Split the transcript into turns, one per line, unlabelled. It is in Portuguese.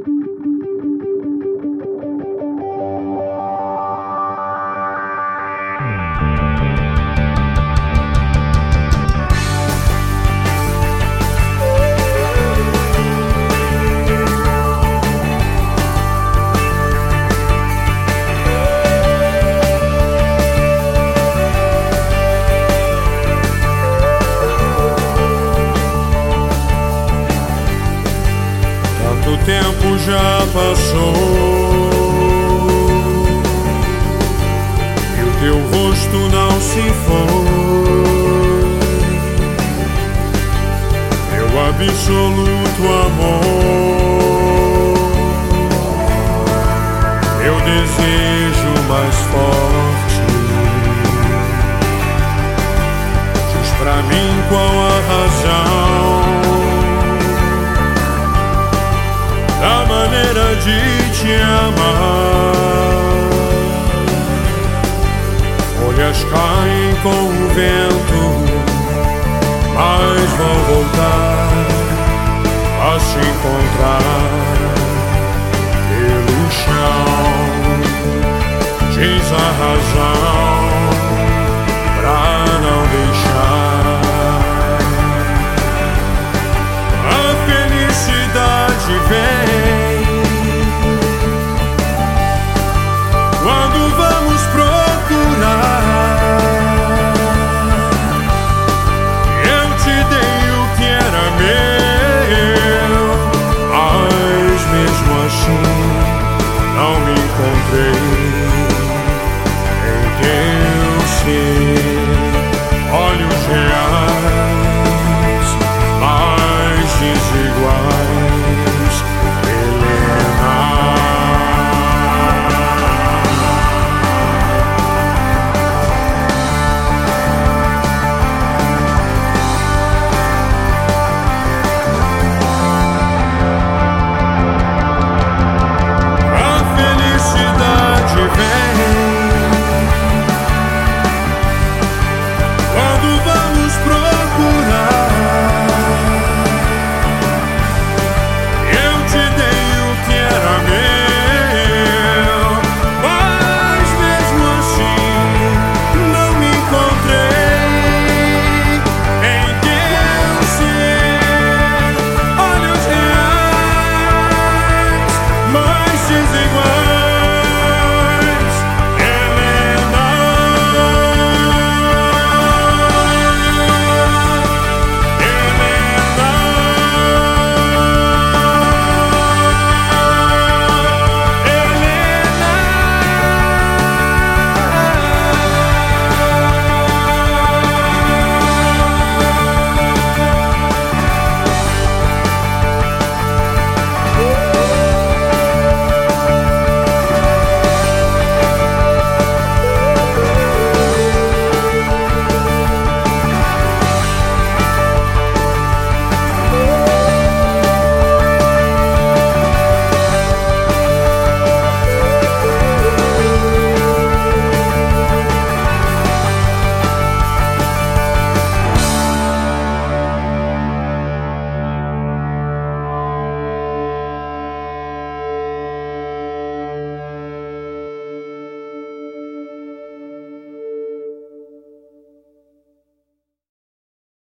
O tempo já passou e o teu rosto não se foi. Meu absoluto amor, meu desejo mais forte. Diz pra mim qual a razão da maneira de te amar. Folhas caem com o vento, mas vão voltar a se encontrar pelo chão. Diz a razão pra não deixar a felicidade vem quando vamos procurar. Eu te dei o que era meu, mas mesmo assim não me encontrei.